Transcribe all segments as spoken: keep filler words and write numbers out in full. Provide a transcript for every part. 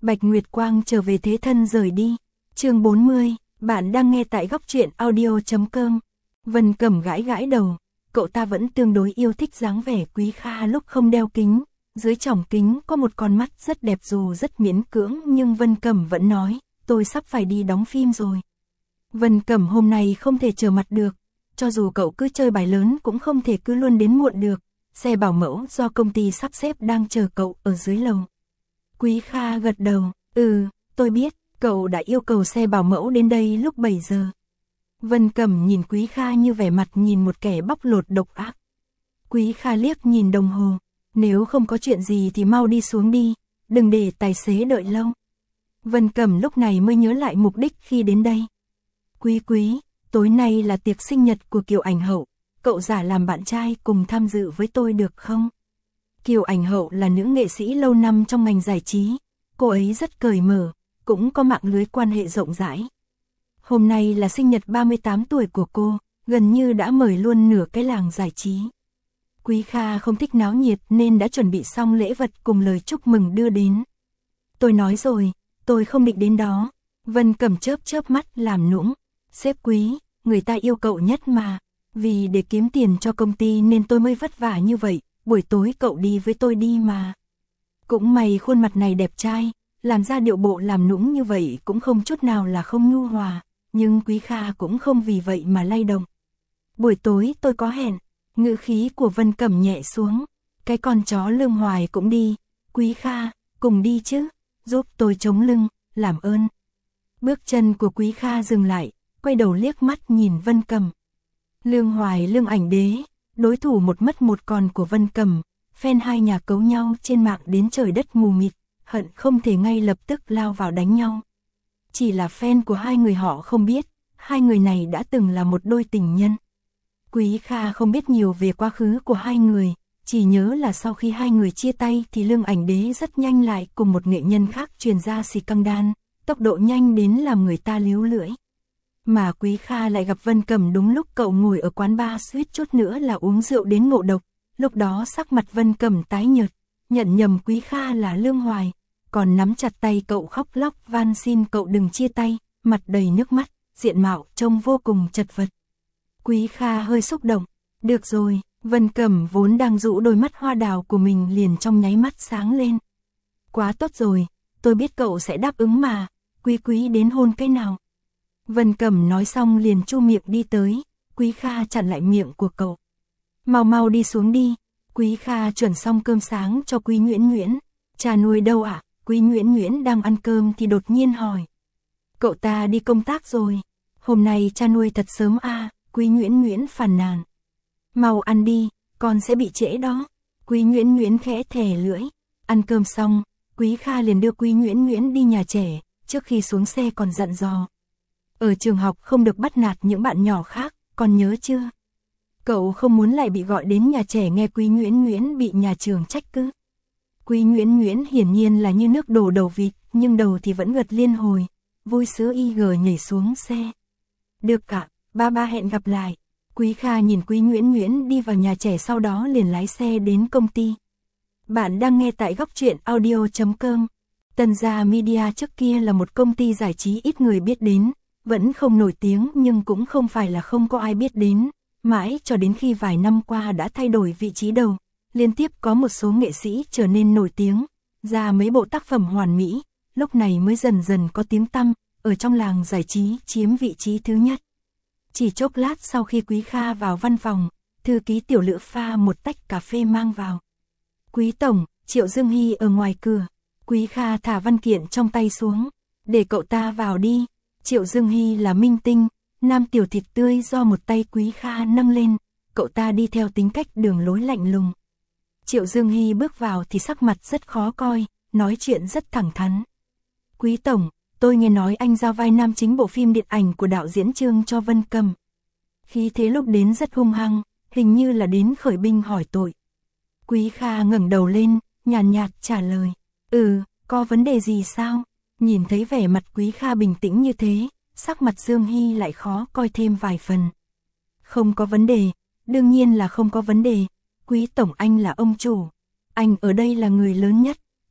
Bạch Nguyệt Quang trở về thế thân rời đi. Chương bốn mươi, bạn đang nghe tại góc truyện audio chấm com. Vân Cẩm gãi gãi đầu, cậu ta vẫn tương đối yêu thích dáng vẻ Quý Kha lúc không đeo kính, dưới tròng kính có một con mắt rất đẹp dù rất miễn cưỡng, nhưng Vân Cẩm vẫn nói, tôi sắp phải đi đóng phim rồi. Vân Cẩm hôm nay không thể trở mặt được, cho dù cậu cứ chơi bài lớn cũng không thể cứ luôn đến muộn được, xe bảo mẫu do công ty sắp xếp đang chờ cậu ở dưới lầu. Quý Kha gật đầu, ừ, tôi biết, cậu đã yêu cầu xe bảo mẫu đến đây lúc bảy giờ. Vân Cẩm nhìn Quý Kha như vẻ mặt nhìn một kẻ bóc lột độc ác. Quý Kha liếc nhìn đồng hồ, nếu không có chuyện gì thì mau đi xuống đi, đừng để tài xế đợi lâu. Vân Cẩm lúc này mới nhớ lại mục đích khi đến đây. Quý Quý, tối nay là tiệc sinh nhật của Kiều Ảnh Hậu, cậu giả làm bạn trai cùng tham dự với tôi được không? Kiều Ảnh Hậu là nữ nghệ sĩ lâu năm trong ngành giải trí, cô ấy rất cởi mở, cũng có mạng lưới quan hệ rộng rãi. Hôm nay là sinh nhật ba mươi tám tuổi của cô, gần như đã mời luôn nửa cái làng giải trí. Quý Kha không thích náo nhiệt nên đã chuẩn bị xong lễ vật cùng lời chúc mừng đưa đến. Tôi nói rồi, tôi không định đến đó. Vân Cẩm chớp chớp mắt làm nũng. Sếp Quý, người ta yêu cậu nhất mà. Vì để kiếm tiền cho công ty nên tôi mới vất vả như vậy, buổi tối cậu đi với tôi đi mà. Cũng may khuôn mặt này đẹp trai, làm ra điệu bộ làm nũng như vậy cũng không chút nào là không nhu hòa, nhưng Quý Kha cũng không vì vậy mà lay động. Buổi tối tôi có hẹn. Ngữ khí của Vân Cẩm nhẹ xuống, cái con chó Lương Hoài cũng đi, Quý Kha, cùng đi chứ, giúp tôi chống lưng, làm ơn. Bước chân của Quý Kha dừng lại, quay đầu liếc mắt nhìn Vân Cẩm. Lương Hoài Lương Ảnh Đế, đối thủ một mất một còn của Vân Cẩm, fan hai nhà cấu nhau trên mạng đến trời đất mù mịt, hận không thể ngay lập tức lao vào đánh nhau. Chỉ là fan của hai người họ không biết, hai người này đã từng là một đôi tình nhân. Quý Kha không biết nhiều về quá khứ của hai người, chỉ nhớ là sau khi hai người chia tay thì Lương Ảnh Đế rất nhanh lại cùng một nghệ nhân khác truyền ra xì căng đan, tốc độ nhanh đến làm người ta líu lưỡi. Mà Quý Kha lại gặp Vân Cẩm đúng lúc cậu ngồi ở quán bar suýt chút nữa là uống rượu đến ngộ độc, lúc đó sắc mặt Vân Cẩm tái nhợt, nhận nhầm Quý Kha là Lương Hoài, còn nắm chặt tay cậu khóc lóc van xin cậu đừng chia tay, mặt đầy nước mắt, diện mạo trông vô cùng chật vật. Quý Kha hơi xúc động, được rồi, Vân Cẩm vốn đang rũ đôi mắt hoa đào của mình liền trong nháy mắt sáng lên. Quá tốt rồi, tôi biết cậu sẽ đáp ứng mà, Quý Quý đến hôn cái nào. Vân Cẩm nói xong liền chu miệng đi tới, Quý Kha chặn lại miệng của cậu. Mau mau đi xuống đi, Quý Kha chuẩn xong cơm sáng cho Quý Nguyễn Nguyễn. Cha nuôi đâu ạ? À? Quý Nguyễn Nguyễn đang ăn cơm thì đột nhiên hỏi. Cậu ta đi công tác rồi, hôm nay cha nuôi thật sớm à? Quý Nguyễn Nguyễn phàn nàn. Mau ăn đi, con sẽ bị trễ đó. Quý Nguyễn Nguyễn khẽ thè lưỡi. Ăn cơm xong, Quý Kha liền đưa Quý Nguyễn Nguyễn đi nhà trẻ, trước khi xuống xe còn dặn dò. Ở trường học không được bắt nạt những bạn nhỏ khác, con nhớ chưa? Cậu không muốn lại bị gọi đến nhà trẻ nghe Quý Nguyễn Nguyễn bị nhà trường trách cứ. Quý Nguyễn Nguyễn hiển nhiên là như nước đổ đầu vịt, nhưng đầu thì vẫn gật liên hồi, vui sướng y gờ nhảy xuống xe. Được cả. Ba ba hẹn gặp lại. Quý Kha nhìn Quý Nguyễn Nguyễn đi vào nhà trẻ sau đó liền lái xe đến công ty. Bạn đang nghe tại góc truyện audio chấm com. Tân Gia Media trước kia là một công ty giải trí ít người biết đến, vẫn không nổi tiếng nhưng cũng không phải là không có ai biết đến. Mãi cho đến khi vài năm qua đã thay đổi vị trí đầu, liên tiếp có một số nghệ sĩ trở nên nổi tiếng, ra mấy bộ tác phẩm hoàn mỹ, lúc này mới dần dần có tiếng tăm, ở trong làng giải trí chiếm vị trí thứ nhất. Chỉ chốc lát sau khi Quý Kha vào văn phòng, thư ký Tiểu Lữ pha một tách cà phê mang vào. Quý Tổng, Triệu Dương Hy ở ngoài cửa. Quý Kha thả văn kiện trong tay xuống. Để cậu ta vào đi. Triệu Dương Hy là minh tinh, nam tiểu thịt tươi do một tay Quý Kha nâng lên. Cậu ta đi theo tính cách đường lối lạnh lùng. Triệu Dương Hy bước vào thì sắc mặt rất khó coi, nói chuyện rất thẳng thắn. Quý Tổng, tôi nghe nói anh giao vai nam chính bộ phim điện ảnh của đạo diễn Trương cho Vân Cẩm. Khí thế lúc đến rất hung hăng, hình như là đến khởi binh hỏi tội. Quý Kha ngẩng đầu lên, nhàn nhạt, nhạt trả lời. Ừ, có vấn đề gì sao? Nhìn thấy vẻ mặt Quý Kha bình tĩnh như thế, sắc mặt Dương Hy lại khó coi thêm vài phần. Không có vấn đề, đương nhiên là không có vấn đề. Quý Tổng anh là ông chủ. Anh ở đây là người lớn nhất,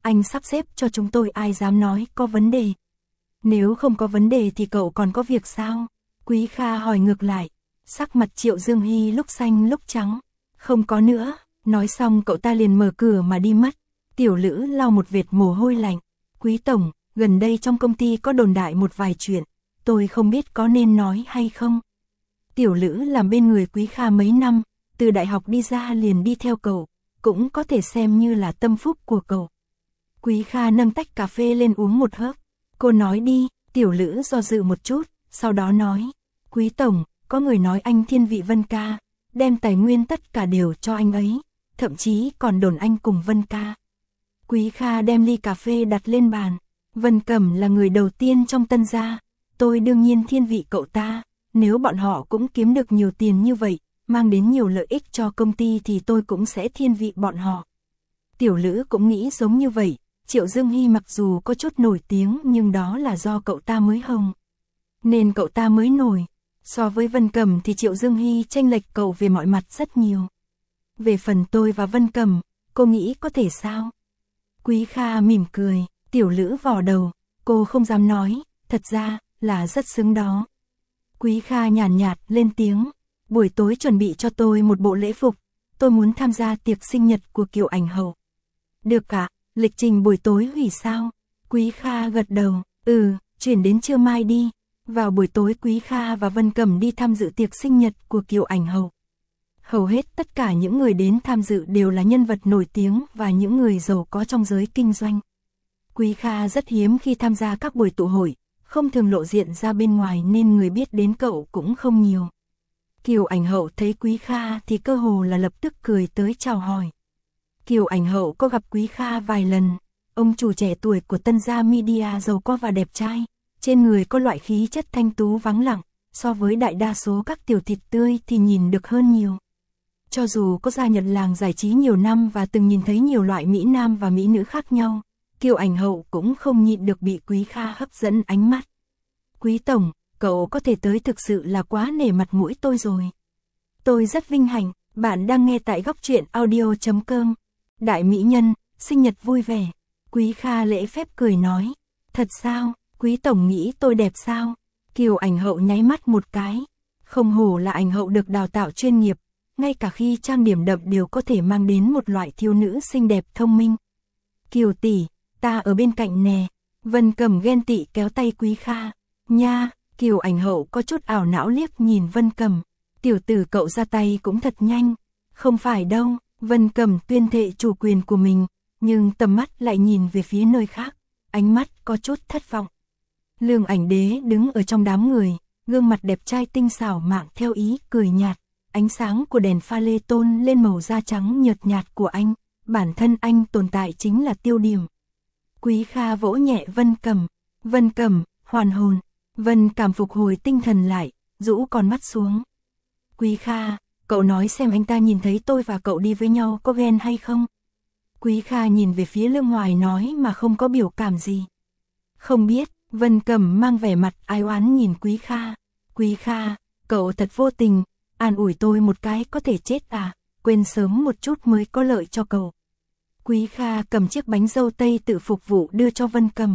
anh sắp xếp cho chúng tôi ai dám nói có vấn đề. Nếu không có vấn đề thì cậu còn có việc sao? Quý Kha hỏi ngược lại. Sắc mặt Triệu Dương Hy lúc xanh lúc trắng. Không có nữa. Nói xong cậu ta liền mở cửa mà đi mất. Tiểu Lữ lau một vệt mồ hôi lạnh. Quý tổng, gần đây trong công ty có đồn đại một vài chuyện. Tôi không biết có nên nói hay không. Tiểu Lữ làm bên người Quý Kha mấy năm. Từ đại học đi ra liền đi theo cậu. Cũng có thể xem như là tâm phúc của cậu. Quý Kha nâng tách cà phê lên uống một hớp. Cô nói đi. Tiểu Lữ do dự một chút. Sau đó nói. Quý tổng, có người nói anh thiên vị Vân ca. Đem tài nguyên tất cả đều cho anh ấy. Thậm chí còn đồn anh cùng Vân ca. Quý Kha đem ly cà phê đặt lên bàn. Vân Cẩm là người đầu tiên trong Tân gia. Tôi đương nhiên thiên vị cậu ta. Nếu bọn họ cũng kiếm được nhiều tiền như vậy, mang đến nhiều lợi ích cho công ty thì tôi cũng sẽ thiên vị bọn họ. Tiểu Lữ cũng nghĩ giống như vậy. Triệu Dương Hy mặc dù có chút nổi tiếng nhưng đó là do cậu ta mới hồng. Nên cậu ta mới nổi. So với Vân Cẩm thì Triệu Dương Hy chênh lệch cậu về mọi mặt rất nhiều. Về phần tôi và Vân Cẩm, cô nghĩ có thể sao? Quý Kha mỉm cười. Tiểu Lữ vò đầu. Cô không dám nói. Thật ra là rất xứng đó. Quý Kha nhàn nhạt, nhạt lên tiếng. Buổi tối chuẩn bị cho tôi một bộ lễ phục. Tôi muốn tham gia tiệc sinh nhật của Kiều Ảnh Hậu. Được cả. Lịch trình buổi tối hủy sao? Quý Kha gật đầu. Ừ, chuyển đến trưa mai đi. Vào buổi tối Quý Kha và Vân Cẩm đi tham dự tiệc sinh nhật của Kiều Ảnh Hậu. Hầu hết tất cả những người đến tham dự đều là nhân vật nổi tiếng và những người giàu có trong giới kinh doanh. Quý Kha rất hiếm khi tham gia các buổi tụ hội, không thường lộ diện ra bên ngoài nên người biết đến cậu cũng không nhiều. Kiều Ảnh Hậu thấy Quý Kha thì cơ hồ là lập tức cười tới chào hỏi. Kiều Ảnh Hậu có gặp Quý Kha vài lần. Ông chủ trẻ tuổi của Tân Gia Media giàu có và đẹp trai, trên người có loại khí chất thanh tú vắng lặng, so với đại đa số các tiểu thịt tươi thì nhìn được hơn nhiều. Cho dù có gia nhập làng giải trí nhiều năm và từng nhìn thấy nhiều loại mỹ nam và mỹ nữ khác nhau, Kiều Ảnh Hậu cũng không nhịn được bị Quý Kha hấp dẫn ánh mắt. Quý tổng, cậu có thể tới thực sự là quá nể mặt mũi tôi rồi. Tôi rất vinh hạnh. Bạn đang nghe tại góc truyện audio chấm com. Đại mỹ nhân, sinh nhật vui vẻ. Quý Kha lễ phép cười nói. Thật sao? Quý tổng nghĩ tôi đẹp sao? Kiều Ảnh Hậu nháy mắt một cái. Không hổ là Ảnh Hậu được đào tạo chuyên nghiệp, ngay cả khi trang điểm đậm đều có thể mang đến một loại thiếu nữ xinh đẹp thông minh. Kiều tỷ, ta ở bên cạnh nè. Vân Cẩm ghen tị kéo tay Quý Kha. Nha, Kiều Ảnh Hậu có chút ảo não liếc nhìn Vân Cẩm. Tiểu tử cậu ra tay cũng thật nhanh. Không phải đâu. Vân Cẩm tuyên thệ chủ quyền của mình, nhưng tầm mắt lại nhìn về phía nơi khác, ánh mắt có chút thất vọng. Lương Ảnh Đế đứng ở trong đám người, gương mặt đẹp trai tinh xảo mạng theo ý cười nhạt, ánh sáng của đèn pha lê tôn lên màu da trắng nhợt nhạt của anh, bản thân anh tồn tại chính là tiêu điểm. Quý Kha vỗ nhẹ Vân Cẩm. Vân Cẩm, hoàn hồn. Vân Cẩm phục hồi tinh thần lại, rũ con mắt xuống. Quý Kha, cậu nói xem anh ta nhìn thấy tôi và cậu đi với nhau có ghen hay không? Quý Kha nhìn về phía Lương Hoài nói mà không có biểu cảm gì. Không biết. Vân Cẩm mang vẻ mặt ai oán nhìn Quý Kha. Quý Kha, cậu thật vô tình, an ủi tôi một cái có thể chết à, quên sớm một chút mới có lợi cho cậu. Quý Kha cầm chiếc bánh dâu tây tự phục vụ đưa cho Vân Cẩm.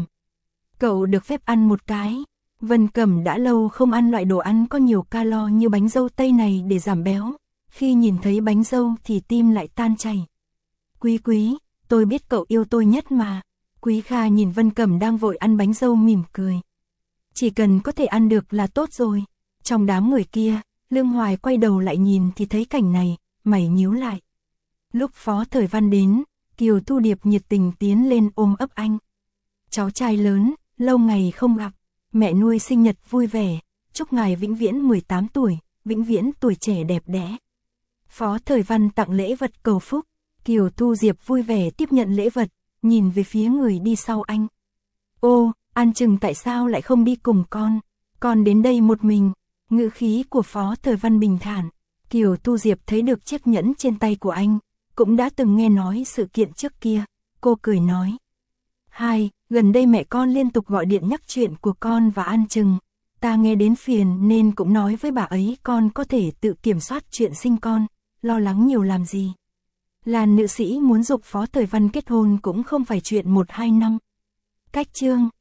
Cậu được phép ăn một cái. Vân Cẩm đã lâu không ăn loại đồ ăn có nhiều calo như bánh dâu tây này để giảm béo. Khi nhìn thấy bánh dâu thì tim lại tan chảy. Quý quý, tôi biết cậu yêu tôi nhất mà. Quý Kha nhìn Vân Cẩm đang vội ăn bánh dâu mỉm cười. Chỉ cần có thể ăn được là tốt rồi. Trong đám người kia, Lương Hoài quay đầu lại nhìn thì thấy cảnh này, mày nhíu lại. Lúc Phó Thời Văn đến, Kiều Thu Điệp nhiệt tình tiến lên ôm ấp anh. Cháu trai lớn, lâu ngày không gặp, mẹ nuôi sinh nhật vui vẻ, chúc ngài vĩnh viễn mười tám tuổi, vĩnh viễn tuổi trẻ đẹp đẽ. Phó Thời Văn tặng lễ vật cầu phúc, Kiều Thu Diệp vui vẻ tiếp nhận lễ vật, nhìn về phía người đi sau anh. Ô, An Trừng tại sao lại không đi cùng con? Con đến đây một mình. Ngữ khí của Phó Thời Văn bình thản. Kiều Thu Diệp thấy được chiếc nhẫn trên tay của anh, cũng đã từng nghe nói sự kiện trước kia. Cô cười nói. Hai, gần đây mẹ con liên tục gọi điện nhắc chuyện của con và An Trừng. Ta nghe đến phiền nên cũng nói với bà ấy con có thể tự kiểm soát chuyện sinh con, lo lắng nhiều làm gì. Lan nữ sĩ muốn giục Phó Thời Văn kết hôn cũng không phải chuyện một hai năm. Cách chương